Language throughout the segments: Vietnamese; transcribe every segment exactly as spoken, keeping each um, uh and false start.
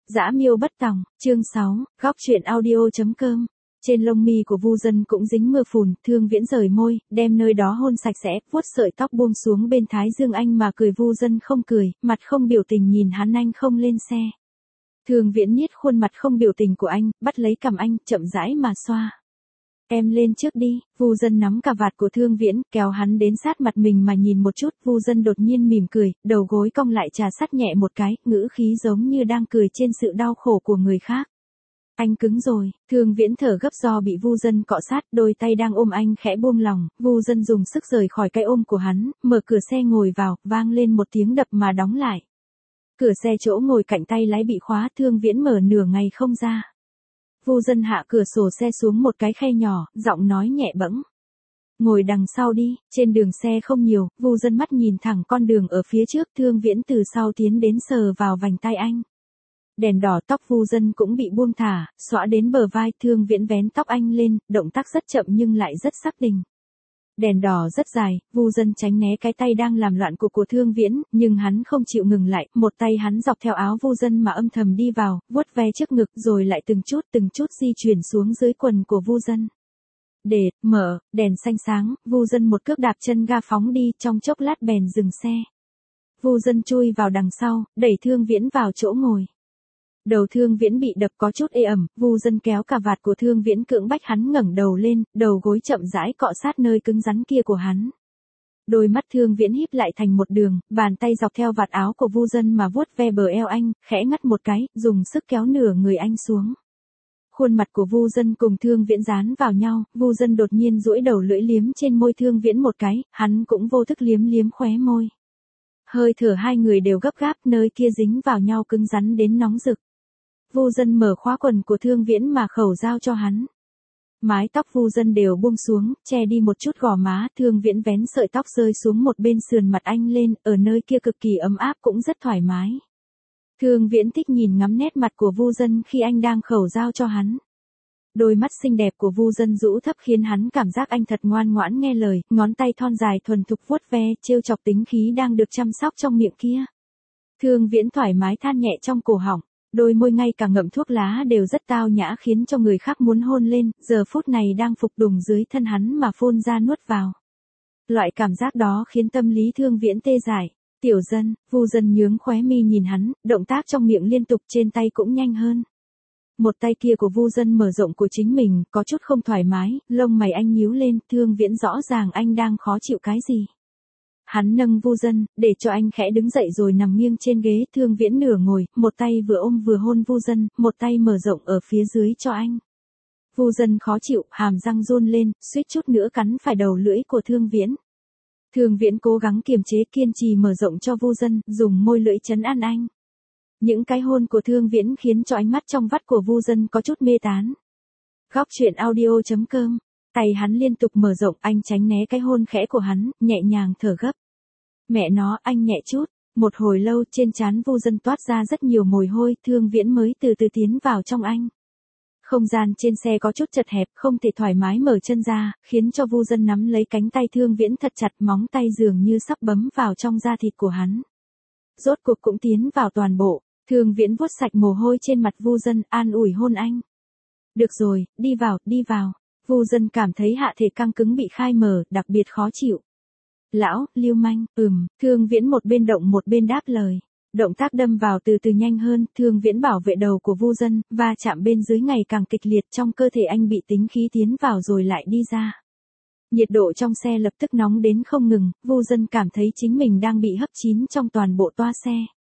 Dã miêu bất tòng, chương sáu, góc truyện audio.com. Trên lông mi của Vu Dân cũng dính mưa phùn, Thương Viễn rời môi, đem nơi đó hôn sạch sẽ, vuốt sợi tóc buông xuống bên thái dương anh mà cười. Vu Dân không cười, mặt không biểu tình nhìn hắn. Anh không lên xe. Thương Viễn niết khuôn mặt không biểu tình của anh, bắt lấy cằm anh, chậm rãi mà xoa. Em lên trước đi. Vu Dân nắm cà vạt của Thương Viễn, kéo hắn đến sát mặt mình mà nhìn một chút. Vu Dân đột nhiên mỉm cười, đầu gối cong lại trà sát nhẹ một cái, ngữ khí giống như đang cười trên sự đau khổ của người khác. Anh cứng rồi. Thương Viễn thở gấp do bị Vu Dân cọ sát, đôi tay đang ôm anh khẽ buông lỏng. Vu Dân dùng sức rời khỏi cái ôm của hắn, mở cửa xe ngồi vào, vang lên một tiếng đập mà đóng lại. Cửa xe chỗ ngồi cạnh tay lái bị khóa, Thương Viễn mở nửa ngày không ra. Vu Dân hạ cửa sổ xe xuống một cái khe nhỏ, giọng nói nhẹ bẫng. Ngồi đằng sau đi. Trên đường xe không nhiều, Vu Dân mắt nhìn thẳng con đường ở phía trước. Thương Viễn từ sau tiến đến sờ vào vành tay anh. Đèn đỏ, tóc Vu Dân cũng bị buông thả, xõa đến bờ vai. Thương Viễn vén tóc anh lên, động tác rất chậm nhưng lại rất sắc tình. Đèn đỏ rất dài, Vu Dân tránh né cái tay đang làm loạn của của Thương Viễn, nhưng hắn không chịu ngừng lại, một tay hắn dọc theo áo Vu Dân mà âm thầm đi vào, vuốt ve trước ngực rồi lại từng chút từng chút di chuyển xuống dưới quần của Vu Dân. Để, mở, đèn xanh sáng, Vu Dân một cước đạp chân ga phóng đi, trong chốc lát bèn dừng xe. Vu Dân chui vào đằng sau, đẩy Thương Viễn vào chỗ ngồi. Đầu Thương Viễn bị đập có chút ê ẩm, Vu Dân kéo cà vạt của Thương Viễn cưỡng bách hắn ngẩng đầu lên, đầu gối chậm rãi cọ sát nơi cứng rắn kia của hắn. Đôi mắt Thương Viễn híp lại thành một đường, bàn tay dọc theo vạt áo của Vu Dân mà vuốt ve bờ eo anh, khẽ ngắt một cái, dùng sức kéo nửa người anh xuống. Khuôn mặt của Vu Dân cùng Thương Viễn dán vào nhau, Vu Dân đột nhiên duỗi đầu lưỡi liếm trên môi Thương Viễn một cái, hắn cũng vô thức liếm liếm khóe môi. Hơi thở hai người đều gấp gáp, nơi kia dính vào nhau cứng rắn đến nóng rực. Vu Dân mở khóa quần của Thương Viễn mà khẩu giao cho hắn. Mái tóc Vu Dân đều buông xuống, che đi một chút gò má. Thương Viễn vén sợi tóc rơi xuống một bên sườn mặt anh lên, ở nơi kia cực kỳ ấm áp cũng rất thoải mái. Thương Viễn thích nhìn ngắm nét mặt của Vu Dân khi anh đang khẩu giao cho hắn. Đôi mắt xinh đẹp của Vu Dân rũ thấp khiến hắn cảm giác anh thật ngoan ngoãn nghe lời, ngón tay thon dài thuần thục vuốt ve, trêu chọc tính khí đang được chăm sóc trong miệng kia. Thương Viễn thoải mái than nhẹ trong cổ họng. Đôi môi ngay cả ngậm thuốc lá đều rất tao nhã khiến cho người khác muốn hôn lên, giờ phút này đang phục đùng dưới thân hắn mà phun ra nuốt vào. Loại cảm giác đó khiến tâm lý Thương Viễn tê dại. Tiểu Dân, Vu Dân nhướng khóe mi nhìn hắn, động tác trong miệng liên tục, trên tay cũng nhanh hơn. Một tay kia của Vu Dân mở rộng của chính mình, có chút không thoải mái, lông mày anh nhíu lên. Thương Viễn rõ ràng anh đang khó chịu cái gì. Hắn nâng Vu Dân, để cho anh khẽ đứng dậy rồi nằm nghiêng trên ghế. Thương Viễn nửa ngồi, một tay vừa ôm vừa hôn Vu Dân, một tay mở rộng ở phía dưới cho anh. Vu Dân khó chịu, hàm răng run lên, suýt chút nữa cắn phải đầu lưỡi của Thương Viễn. Thương Viễn cố gắng kiềm chế, kiên trì mở rộng cho Vu Dân, dùng môi lưỡi trấn an anh. Những cái hôn của Thương Viễn khiến cho ánh mắt trong vắt của Vu Dân có chút mê tán. Góc truyện audio.com. Tay hắn liên tục mở rộng, anh tránh né cái hôn khẽ của hắn, nhẹ nhàng thở gấp. Mẹ nó, anh nhẹ chút. Một hồi lâu trên trán Vu Dân toát ra rất nhiều mồ hôi. Thương Viễn mới từ từ tiến vào trong anh. Không gian trên xe có chút chật hẹp, không thể thoải mái mở chân ra, khiến cho Vu Dân nắm lấy cánh tay Thương Viễn thật chặt, móng tay dường như sắp bấm vào trong da thịt của hắn. Rốt cuộc cũng tiến vào toàn bộ. Thương Viễn vuốt sạch mồ hôi trên mặt Vu Dân, an ủi hôn anh. Được rồi, đi vào, đi vào. Vu Dân cảm thấy hạ thể căng cứng bị khai mở, đặc biệt khó chịu. Lão, lưu manh, ừm, Thương Viễn một bên động một bên đáp lời. Động tác đâm vào từ từ nhanh hơn, Thương Viễn bảo vệ đầu của Vu Dân, va chạm bên dưới ngày càng kịch liệt, trong cơ thể anh bị tính khí tiến vào rồi lại đi ra. Nhiệt độ trong xe lập tức nóng đến không ngừng, Vu Dân cảm thấy chính mình đang bị hấp chín trong toàn bộ toa xe.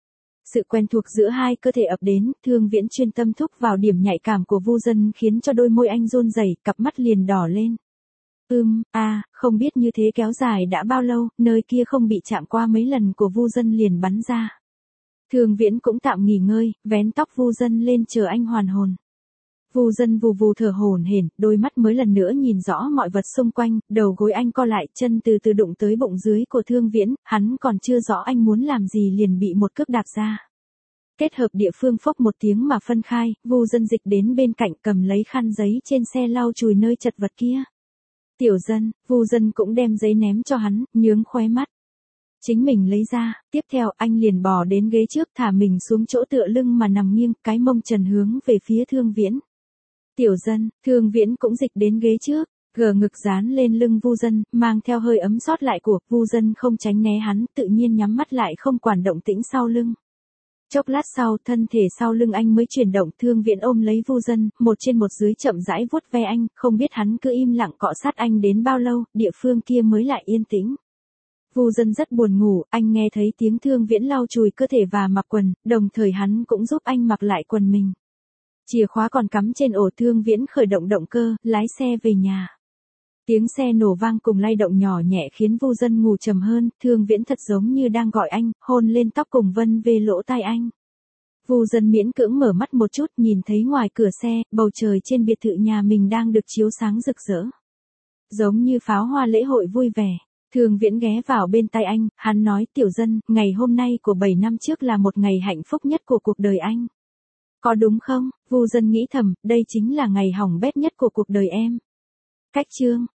Sự quen thuộc giữa hai cơ thể ập đến, Thương Viễn chuyên tâm thúc vào điểm nhạy cảm của Vu Dân khiến cho đôi môi anh run rẩy, cặp mắt liền đỏ lên. Ưm, a, à, không biết như thế kéo dài đã bao lâu, nơi kia không bị chạm qua mấy lần của Vu Dân liền bắn ra. Thương Viễn cũng tạm nghỉ ngơi, vén tóc Vu Dân lên chờ anh hoàn hồn. Vu Dân vù vù thở hổn hển, đôi mắt mới lần nữa nhìn rõ mọi vật xung quanh, đầu gối anh co lại, chân từ từ đụng tới bụng dưới của Thương Viễn, hắn còn chưa rõ anh muốn làm gì liền bị một cước đạp ra. Kết hợp địa phương phốc một tiếng mà phân khai, Vu Dân dịch đến bên cạnh cầm lấy khăn giấy trên xe lau chùi nơi chật vật kia. Tiểu Dân, Vu Dân cũng đem giấy ném cho hắn, nhướng khóe mắt. chính mình lấy ra, tiếp theo anh liền bò đến ghế trước thả mình xuống chỗ tựa lưng mà nằm nghiêng, cái mông trần hướng về phía Thương Viễn. Tiểu Dân, Thương Viễn cũng dịch đến ghế trước, gờ ngực dán lên lưng Vu Dân, mang theo hơi ấm sót lại của Vu Dân không tránh né hắn, tự nhiên nhắm mắt lại không quản động tĩnh sau lưng. Chốc lát sau, thân thể sau lưng anh mới chuyển động, Thương Viễn ôm lấy Vu Dân, một trên một dưới chậm rãi vuốt ve anh, không biết hắn cứ im lặng cọ sát anh đến bao lâu, địa phương kia mới lại yên tĩnh. Vu Dân rất buồn ngủ, anh nghe thấy tiếng Thương Viễn lau chùi cơ thể và mặc quần, đồng thời hắn cũng giúp anh mặc lại quần mình. Chìa khóa còn cắm trên ổ, Thương Viễn khởi động động cơ, lái xe về nhà. Tiếng xe nổ vang cùng lay động nhỏ nhẹ khiến Vu Dân ngủ trầm hơn, Thương Viễn thật giống như đang gọi anh, hôn lên tóc cùng vân về lỗ tai anh. Vu Dân miễn cưỡng mở mắt một chút, nhìn thấy ngoài cửa xe, bầu trời trên biệt thự nhà mình đang được chiếu sáng rực rỡ. Giống như pháo hoa lễ hội vui vẻ. Thương Viễn ghé vào bên tai anh, hắn nói, Tiểu Dân, ngày hôm nay của bảy năm trước là một ngày hạnh phúc nhất của cuộc đời anh. Có đúng không? Vu Dân nghĩ thầm, đây chính là ngày hỏng bét nhất của cuộc đời em. Cách chương